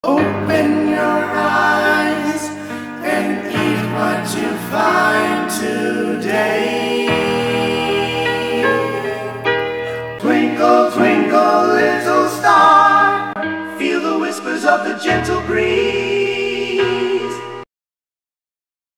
Open your eyes and eat what you find today. Twinkle, twinkle, little star, feel the whispers of the gentle breeze.